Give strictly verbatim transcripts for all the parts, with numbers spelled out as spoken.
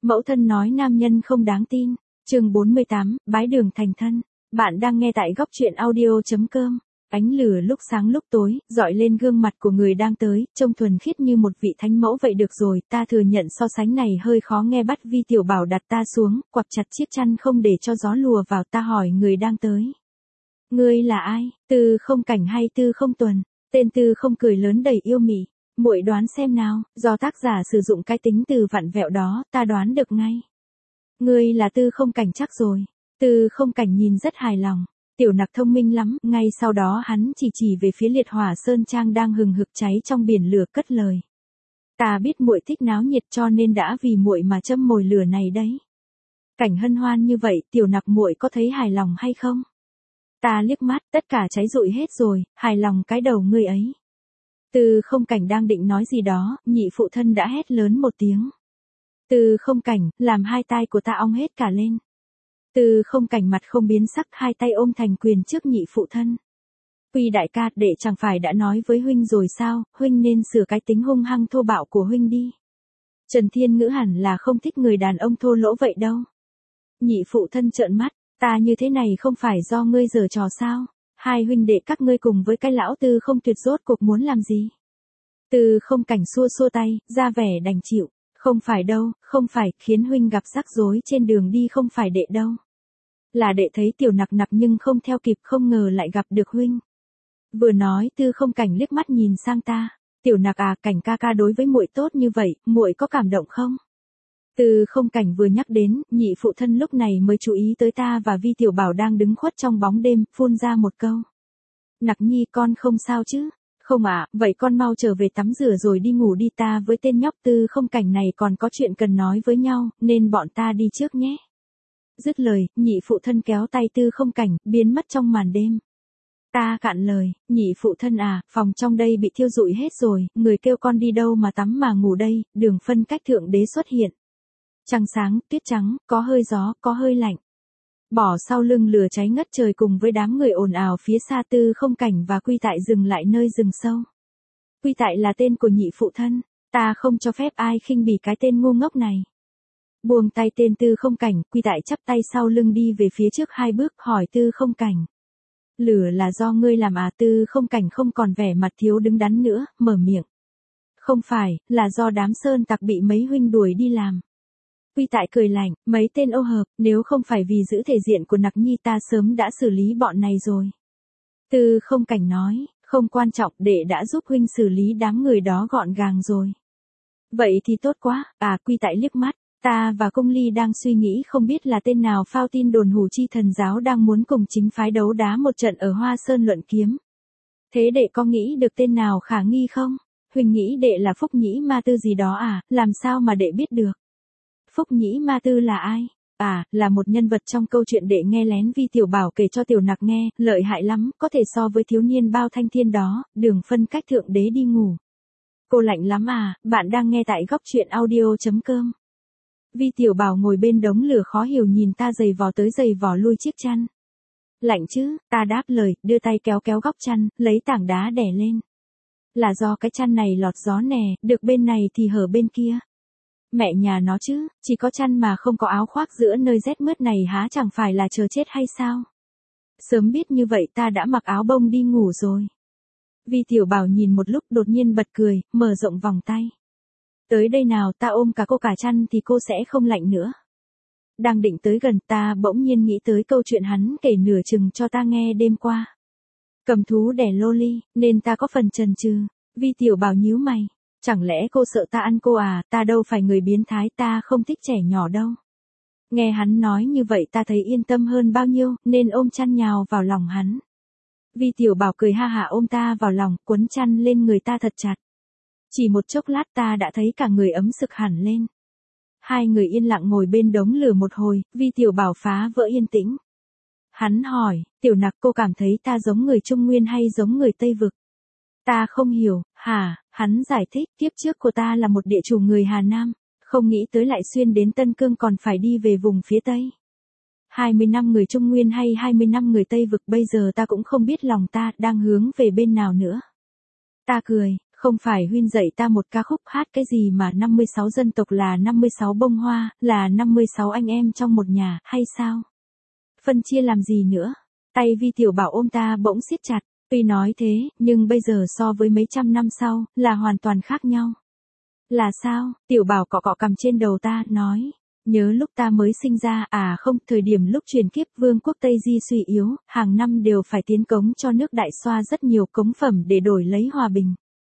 Mẫu thân nói nam nhân không đáng tin. Chương bốn mươi tám, bái đường thành thân. Bạn đang nghe tại góc truyện audio chấm com. Ánh lửa lúc sáng lúc tối, dọi lên gương mặt của người đang tới, trông thuần khiết như một vị thánh mẫu vậy. Được rồi, ta thừa nhận so sánh này hơi khó nghe. Bắt Vi Tiểu Bảo đặt ta xuống, quặp chặt chiếc chăn không để cho gió lùa vào. Ta hỏi người đang tới: ngươi là ai? Tư Không Cảnh hay Tư Không Tuần? Tên Tư Không cười lớn đầy yêu mị. Muội đoán xem nào. Do tác giả sử dụng cái tính từ vặn vẹo đó, ta đoán được ngay. Ngươi là Tư Không Cảnh chắc rồi. Tư Không Cảnh nhìn rất hài lòng. Tiểu Nặc thông minh lắm. Ngay sau đó hắn chỉ chỉ về phía liệt hỏa sơn trang đang hừng hực cháy trong biển lửa, cất lời: ta biết muội thích náo nhiệt cho nên đã vì muội mà châm mồi lửa này đấy. Cảnh hân hoan như vậy, Tiểu Nặc muội có thấy hài lòng hay không? Ta liếc mắt, tất cả cháy rụi hết rồi, hài lòng cái đầu ngươi ấy. Tư Không Cảnh đang định nói gì đó, nhị phụ thân đã hét lớn một tiếng. Tư Không Cảnh, làm hai tai của ta ong hết cả lên. Tư Không Cảnh mặt không biến sắc, hai tay ôm thành quyền trước nhị phụ thân. Quy đại ca, đệ chẳng phải đã nói với huynh rồi sao, huynh nên sửa cái tính hung hăng thô bạo của huynh đi. Trần Thiên Ngữ hẳn là không thích người đàn ông thô lỗ vậy đâu. Nhị phụ thân trợn mắt, ta như thế này không phải do ngươi giở trò sao? Hai huynh đệ các ngươi cùng với cái lão Tư Không Tuyệt rốt cuộc muốn làm gì? Tư Không Cảnh xua xua tay, ra vẻ đành chịu. Không phải đâu, không phải, khiến huynh gặp rắc rối trên đường đi không phải đệ đâu. Là đệ thấy Tiểu Nặc nặc nhưng không theo kịp, không ngờ lại gặp được huynh. Vừa nói, Tư Không Cảnh liếc mắt nhìn sang ta. Tiểu Nặc à, Cảnh ca ca đối với muội tốt như vậy, muội có cảm động không? Tư Không Cảnh vừa nhắc đến, nhị phụ thân lúc này mới chú ý tới ta và Vi Tiểu Bảo đang đứng khuất trong bóng đêm, phun ra một câu: Nặc nhi con không sao chứ? Không ạ, à, vậy con mau trở về tắm rửa rồi đi ngủ đi, ta với tên nhóc Tư Không Cảnh này còn có chuyện cần nói với nhau, nên bọn ta đi trước nhé. Dứt lời, nhị phụ thân kéo tay Tư Không Cảnh, biến mất trong màn đêm. Ta cạn lời, nhị phụ thân à, phòng trong đây bị thiêu rụi hết rồi, người kêu con đi đâu mà tắm mà ngủ đây? Đường phân cách thượng đế xuất hiện. Trăng sáng, tuyết trắng, có hơi gió, có hơi lạnh. Bỏ sau lưng lửa cháy ngất trời cùng với đám người ồn ào phía xa. Tư Không Cảnh và Quy Tại dừng lại nơi rừng sâu. Quy Tại là tên của nhị phụ thân, ta không cho phép ai khinh bỉ cái tên ngu ngốc này. Buông tay tên Tư Không Cảnh, Quy Tại chắp tay sau lưng đi về phía trước hai bước, hỏi Tư Không Cảnh: lửa là do ngươi làm à? Tư Không Cảnh không còn vẻ mặt thiếu đứng đắn nữa, mở miệng: không phải, là do đám sơn tặc bị mấy huynh đuổi đi làm. Quy Tại cười lạnh, mấy tên ô hợp, nếu không phải vì giữ thể diện của Nặc nhi ta sớm đã xử lý bọn này rồi. Tư Không Cảnh nói, không quan trọng, đệ đã giúp huynh xử lý đám người đó gọn gàng rồi. Vậy thì tốt quá. À, Quy Tại liếc mắt, ta và Cung Ly đang suy nghĩ không biết là tên nào phao tin đồn Hủ Chi Thần giáo đang muốn cùng chính phái đấu đá một trận ở Hoa Sơn luận kiếm. Thế đệ có nghĩ được tên nào khả nghi không? Huynh nghĩ đệ là Phúc Nhĩ Ma Tư gì đó à? Làm sao mà đệ biết được? Phúc Nhĩ Ma Tư là ai? À, là một nhân vật trong câu chuyện đệ nghe lén Vi Tiểu Bảo kể cho Tiểu Nặc nghe, lợi hại lắm, có thể so với thiếu niên bao thanh thiên đó, đường phân cách thượng đế đi ngủ. Cô lạnh lắm à? Bạn đang nghe tại góc truyện audio chấm com. Vi Tiểu Bảo ngồi bên đống lửa khó hiểu nhìn ta giày vò tới giày vò lui chiếc chăn. Lạnh chứ? Ta đáp lời, đưa tay kéo kéo góc chăn, lấy tảng đá đè lên. Là do cái chăn này lọt gió nè, được bên này thì hở bên kia. Mẹ nhà nó chứ, chỉ có chăn mà không có áo khoác giữa nơi rét mướt này há chẳng phải là chờ chết hay sao? Sớm biết như vậy ta đã mặc áo bông đi ngủ rồi. Vi Tiểu Bảo nhìn một lúc đột nhiên bật cười, mở rộng vòng tay. Tới đây nào, ta ôm cả cô cả chăn thì cô sẽ không lạnh nữa. Đang định tới gần, ta bỗng nhiên nghĩ tới câu chuyện hắn kể nửa chừng cho ta nghe đêm qua. Cầm thú đẻ loli, nên ta có phần chần chừ. Vi Tiểu Bảo nhíu mày. Chẳng lẽ cô sợ ta ăn cô à? Ta đâu phải người biến thái, ta không thích trẻ nhỏ đâu. Nghe hắn nói như vậy ta thấy yên tâm hơn bao nhiêu, nên ôm chăn nhào vào lòng hắn. Vi Tiểu Bảo cười ha hả ôm ta vào lòng, quấn chăn lên người ta thật chặt. Chỉ một chốc lát ta đã thấy cả người ấm sực hẳn lên. Hai người yên lặng ngồi bên đống lửa một hồi, Vi Tiểu Bảo phá vỡ yên tĩnh. Hắn hỏi, Tiểu Nặc cô cảm thấy ta giống người Trung Nguyên hay giống người Tây Vực? Ta không hiểu. Hả? Hắn giải thích, kiếp trước của ta là một địa chủ người Hà Nam, không nghĩ tới lại xuyên đến Tân Cương còn phải đi về vùng phía Tây. hai mươi năm người Trung Nguyên hay hai mươi năm người Tây Vực, bây giờ ta cũng không biết lòng ta đang hướng về bên nào nữa. Ta cười, Không phải Huynh dạy ta một ca khúc hát cái gì mà năm mươi sáu dân tộc là năm mươi sáu bông hoa, là năm mươi sáu anh em trong một nhà, hay sao? Phân chia làm gì nữa? Tay Vi Tiểu Bảo ôm ta bỗng siết chặt, tuy nói thế, nhưng bây giờ so với mấy trăm năm sau, là hoàn toàn khác nhau. Là sao? Tiểu Bảo cọ cọ cằm trên đầu ta, nói. Nhớ lúc ta mới sinh ra, à không, thời điểm lúc truyền kiếp vương quốc Tây Di suy yếu, hàng năm đều phải tiến cống cho nước Đại Xoa rất nhiều cống phẩm để đổi lấy hòa bình.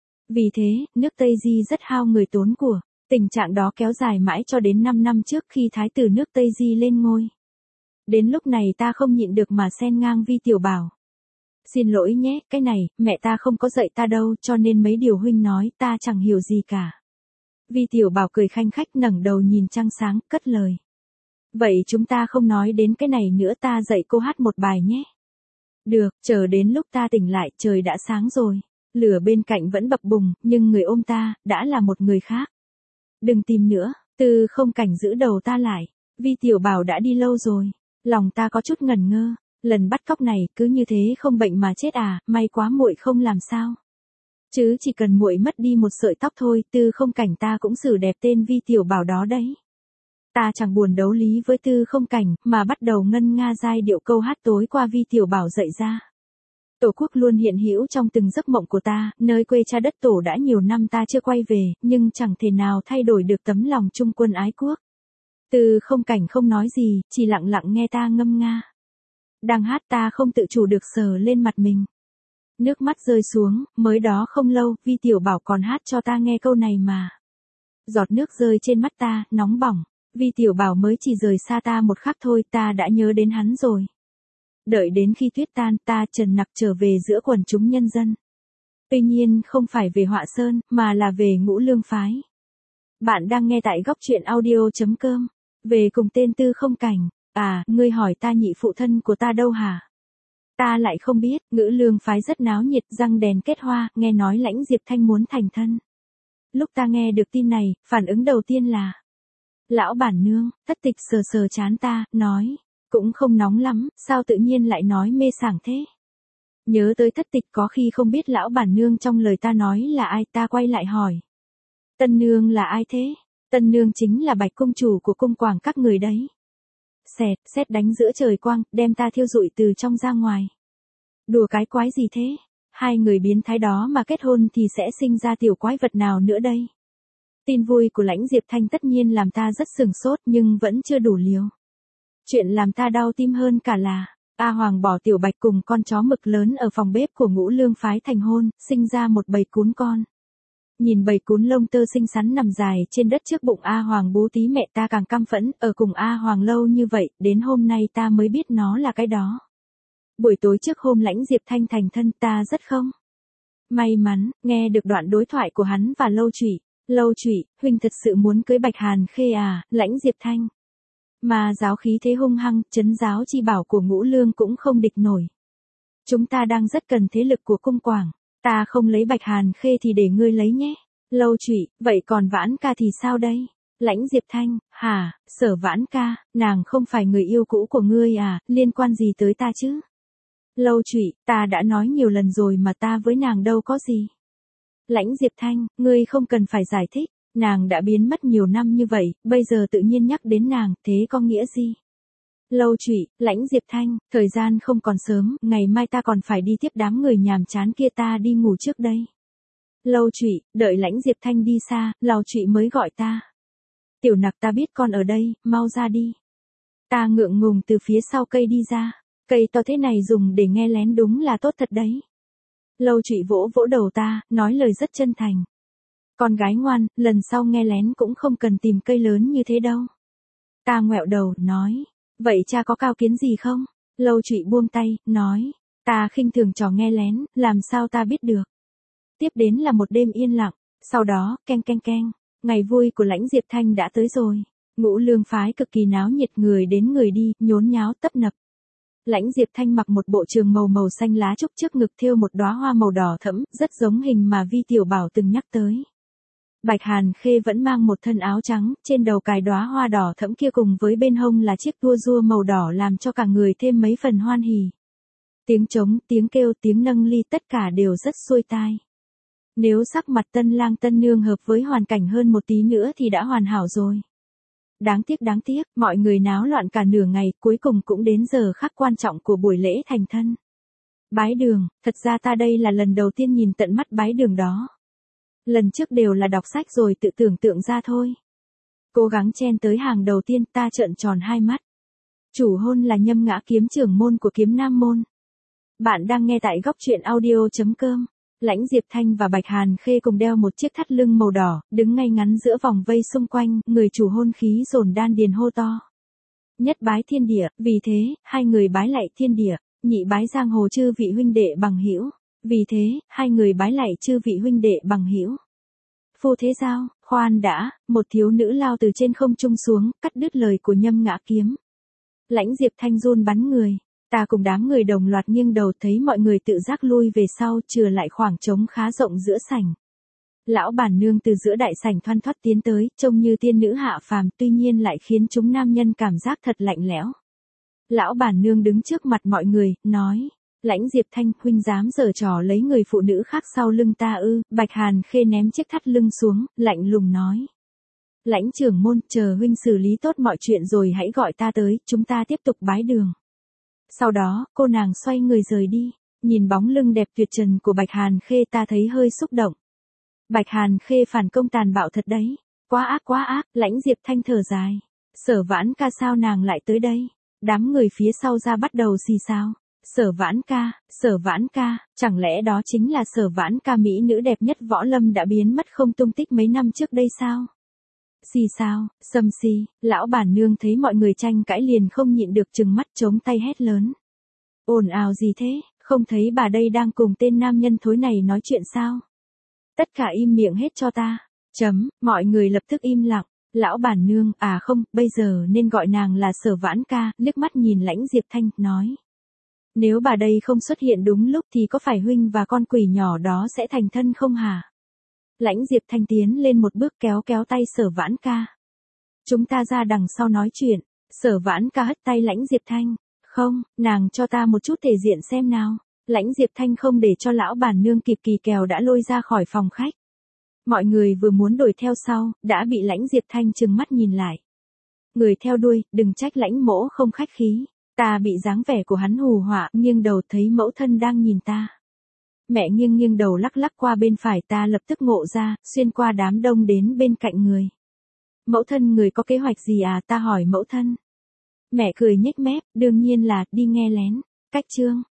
Vì thế, nước Tây Di rất hao người tốn của. Tình trạng đó kéo dài mãi cho đến năm năm trước khi thái tử nước Tây Di lên ngôi. Đến lúc này ta không nhịn được mà xen ngang Vi Tiểu Bảo. Xin lỗi nhé, cái này, mẹ ta không có dạy ta đâu, cho nên mấy điều Huynh nói ta chẳng hiểu gì cả. Vi Tiểu Bảo cười khanh khách ngẩng đầu nhìn trăng sáng, cất lời. Vậy chúng ta không nói đến cái này nữa, ta dạy cô hát một bài nhé. Được, chờ đến lúc ta tỉnh lại trời đã sáng rồi. Lửa bên cạnh vẫn bập bùng, nhưng người ôm ta, đã là một người khác. Đừng tìm nữa, Tư Không Cảnh giữ đầu ta lại. Vi Tiểu Bảo đã đi lâu rồi. Lòng ta có chút ngẩn ngơ. Lần bắt cóc này cứ như thế không bệnh mà chết à, may quá muội không làm sao. Chứ chỉ cần muội mất đi một sợi tóc thôi, Tư Không Cảnh ta cũng xử đẹp tên Vi Tiểu Bảo đó đấy. Ta chẳng buồn đấu lý với Tư Không Cảnh, mà bắt đầu ngân nga giai điệu câu hát tối qua Vi Tiểu Bảo dạy ra. Tổ quốc luôn hiện hữu trong từng giấc mộng của ta, nơi quê cha đất tổ đã nhiều năm ta chưa quay về, nhưng chẳng thể nào thay đổi được tấm lòng trung quân ái quốc. Tư Không Cảnh không nói gì, chỉ lặng lặng nghe ta ngâm nga. Đang hát ta không tự chủ được sờ lên mặt mình. Nước mắt rơi xuống, mới đó không lâu, Vi Tiểu Bảo còn hát cho ta nghe câu này mà. Giọt nước rơi trên mắt ta, nóng bỏng. Vi Tiểu Bảo mới chỉ rời xa ta một khắc thôi, ta đã nhớ đến hắn rồi. Đợi đến khi tuyết tan, ta trần nặc trở về giữa quần chúng nhân dân. Tuy nhiên không phải về Họa Sơn, mà là về Ngũ Lương Phái. Bạn đang nghe tại góc truyện audio chấm com. Về cùng tên Tư Không Cảnh. À, ngươi hỏi ta nhị phụ thân của ta đâu hả? Ta lại không biết, Ngũ Lương Phái rất náo nhiệt, răng đèn kết hoa, nghe nói Lãnh Diệp Thanh muốn thành thân. Lúc ta nghe được tin này, phản ứng đầu tiên là... Lão bản nương, Thất Tịch sờ sờ chán ta, nói... Cũng không nóng lắm, sao tự nhiên lại nói mê sảng thế? Nhớ tới Thất Tịch có khi không biết lão bản nương trong lời ta nói là ai, ta quay lại hỏi. Tân nương là ai thế? Tân nương chính là Bạch công chủ của cung quảng các người đấy. Xẹt, sét đánh giữa trời quang, đem ta thiêu rụi từ trong ra ngoài. Đùa cái quái gì thế? Hai người biến thái đó mà kết hôn thì sẽ sinh ra tiểu quái vật nào nữa đây? Tin vui của Lãnh Diệp Thanh tất nhiên làm ta rất sừng sốt nhưng vẫn chưa đủ liều. Chuyện làm ta đau tim hơn cả là, A Hoàng bỏ Tiểu Bạch cùng con chó mực lớn ở phòng bếp của Ngũ Lương Phái thành hôn, sinh ra một bầy cún con. Nhìn bầy cún lông tơ xinh xắn nằm dài trên đất trước bụng A Hoàng bú tí, mẹ ta càng căm phẫn, ở cùng A Hoàng lâu như vậy, đến hôm nay ta mới biết nó là cái đó. Buổi tối trước hôm Lãnh Diệp Thanh thành thân ta rất không may mắn, nghe được đoạn đối thoại của hắn và Lâu Trụy. Lâu Trụy, huynh thật sự muốn cưới Bạch Hàn Khê à? Lãnh Diệp Thanh. Mà giáo khí thế hung hăng, trấn giáo chi bảo của Ngũ Lương cũng không địch nổi. Chúng ta đang rất cần thế lực của cung quảng. Ta không lấy Bạch Hàn Khê thì để ngươi lấy nhé. Lâu Trụy, vậy còn Vãn Ca thì sao đây? Lãnh Diệp Thanh, hả, Sở Vãn Ca, nàng không phải người yêu cũ của ngươi à, liên quan gì tới ta chứ? Lâu Trụy, ta đã nói nhiều lần rồi mà ta với nàng đâu có gì. Lãnh Diệp Thanh, ngươi không cần phải giải thích. Nàng đã biến mất nhiều năm như vậy, bây giờ tự nhiên nhắc đến nàng, thế có nghĩa gì? Lâu Trụy, Lãnh Diệp Thanh, thời gian không còn sớm, ngày mai ta còn phải đi tiếp đám người nhàm chán kia, ta đi ngủ trước đây. Lâu Trụy, đợi Lãnh Diệp Thanh đi xa, Lâu Trụy mới gọi ta. Tiểu Nặc, ta biết con ở đây, mau ra đi. Ta ngượng ngùng từ phía sau cây đi ra, cây to thế này dùng để nghe lén đúng là tốt thật đấy. Lâu Trụy vỗ vỗ đầu ta, nói lời rất chân thành. Con gái ngoan, lần sau nghe lén cũng không cần tìm cây lớn như thế đâu. Ta ngoẹo đầu, nói, vậy cha có cao kiến gì không? Lâu Trụy buông tay, nói, ta khinh thường trò nghe lén, làm sao ta biết được. Tiếp đến là một đêm yên lặng, sau đó, keng keng keng, ngày vui của Lãnh Diệp Thanh đã tới rồi. Ngũ Lương Phái cực kỳ náo nhiệt, người đến người đi, nhốn nháo tấp nập. Lãnh Diệp Thanh mặc một bộ trường màu màu xanh lá trúc, trước ngực thêu một đóa hoa màu đỏ thẫm, rất giống hình mà Vi Tiểu Bảo từng nhắc tới. Bạch Hàn Khê vẫn mang một thân áo trắng, trên đầu cài đóa hoa đỏ thẫm kia, cùng với bên hông là chiếc tua rua màu đỏ làm cho cả người thêm mấy phần hoan hỉ. Tiếng trống, tiếng kêu, tiếng nâng ly, tất cả đều rất xuôi tai. Nếu sắc mặt tân lang tân nương hợp với hoàn cảnh hơn một tí nữa thì đã hoàn hảo rồi. Đáng tiếc đáng tiếc, mọi người náo loạn cả nửa ngày, cuối cùng cũng đến giờ khắc quan trọng của buổi lễ thành thân. Bái đường, thật ra ta đây là lần đầu tiên nhìn tận mắt bái đường đó. Lần trước đều là đọc sách rồi tự tưởng tượng ra thôi. Cố gắng chen tới hàng đầu tiên, ta trợn tròn hai mắt. Chủ hôn là Nhâm Ngã Kiếm, trưởng môn của Kiếm Nam môn. Bạn đang nghe tại góc truyện audio chấm com. Lãnh Diệp Thanh và Bạch Hàn Khê cùng đeo một chiếc thắt lưng màu đỏ, đứng ngay ngắn giữa vòng vây xung quanh, người chủ hôn khí dồn đan điền hô to. Nhất bái thiên địa, vì thế, hai người bái lạy thiên địa, nhị bái giang hồ chư vị huynh đệ bằng hữu, vì thế, hai người bái lạy chư vị huynh đệ bằng hữu. Phu thế giao, khoan đã, một thiếu nữ lao từ trên không trung xuống, cắt đứt lời của Nhâm Ngã Kiếm. Lãnh Diệp Thanh run bắn người. Ta cùng đám người đồng loạt nghiêng đầu thấy mọi người tự giác lui về sau, chừa lại khoảng trống khá rộng giữa sảnh. Lão bản nương từ giữa đại sảnh thoăn thoắt tiến tới, trông như tiên nữ hạ phàm, tuy nhiên lại khiến chúng nam nhân cảm giác thật lạnh lẽo. Lão bản nương đứng trước mặt mọi người, nói: Lãnh Diệp Thanh, huynh dám giở trò lấy người phụ nữ khác sau lưng ta ư? Bạch Hàn Khê ném chiếc thắt lưng xuống, lạnh lùng nói: Lãnh trưởng môn, chờ huynh xử lý tốt mọi chuyện rồi hãy gọi ta tới, chúng ta tiếp tục bái đường. Sau đó, cô nàng xoay người rời đi. Nhìn bóng lưng đẹp tuyệt trần của Bạch Hàn Khê, ta thấy hơi xúc động. Bạch Hàn Khê phản công tàn bạo thật đấy. Quá ác quá ác. Lãnh Diệp Thanh thở dài. Sở Vãn Ca, sao nàng lại tới đây? Đám người phía sau ra bắt đầu xì xào. Sở Vãn Ca, Sở Vãn Ca, chẳng lẽ đó chính là Sở Vãn Ca mỹ nữ đẹp nhất võ lâm đã biến mất không tung tích mấy năm trước đây sao? Xì sao, sầm xì, lão bản nương thấy mọi người tranh cãi liền không nhịn được trừng mắt chống tay hét lớn. Ồn ào gì thế, không thấy bà đây đang cùng tên nam nhân thối này nói chuyện sao? Tất cả im miệng hết cho ta. Chấm, mọi người lập tức im lặng. Lão bản nương, à không, bây giờ nên gọi nàng là Sở Vãn Ca, liếc mắt nhìn Lãnh Diệp Thanh, nói. Nếu bà đây không xuất hiện đúng lúc thì có phải huynh và con quỷ nhỏ đó sẽ thành thân không hả? Lãnh Diệp Thanh tiến lên một bước kéo kéo tay Sở Vãn Ca. Chúng ta ra đằng sau nói chuyện. Sở Vãn Ca hất tay Lãnh Diệp Thanh. Không, nàng cho ta một chút thể diện xem nào. Lãnh Diệp Thanh không để cho lão bản nương kịp kỳ kèo đã lôi ra khỏi phòng khách. Mọi người vừa muốn đuổi theo sau, đã bị Lãnh Diệp Thanh trừng mắt nhìn lại. Người theo đuôi, đừng trách Lãnh mỗ không khách khí. Ta bị dáng vẻ của hắn hù họa, nghiêng đầu thấy mẫu thân đang nhìn ta. Mẹ nghiêng nghiêng đầu lắc lắc qua bên phải, ta lập tức ngộ ra, xuyên qua đám đông đến bên cạnh người. Mẫu thân, người có kế hoạch gì à? Ta hỏi mẫu thân. Mẹ cười nhếch mép, đương nhiên là đi nghe lén. Cách chương.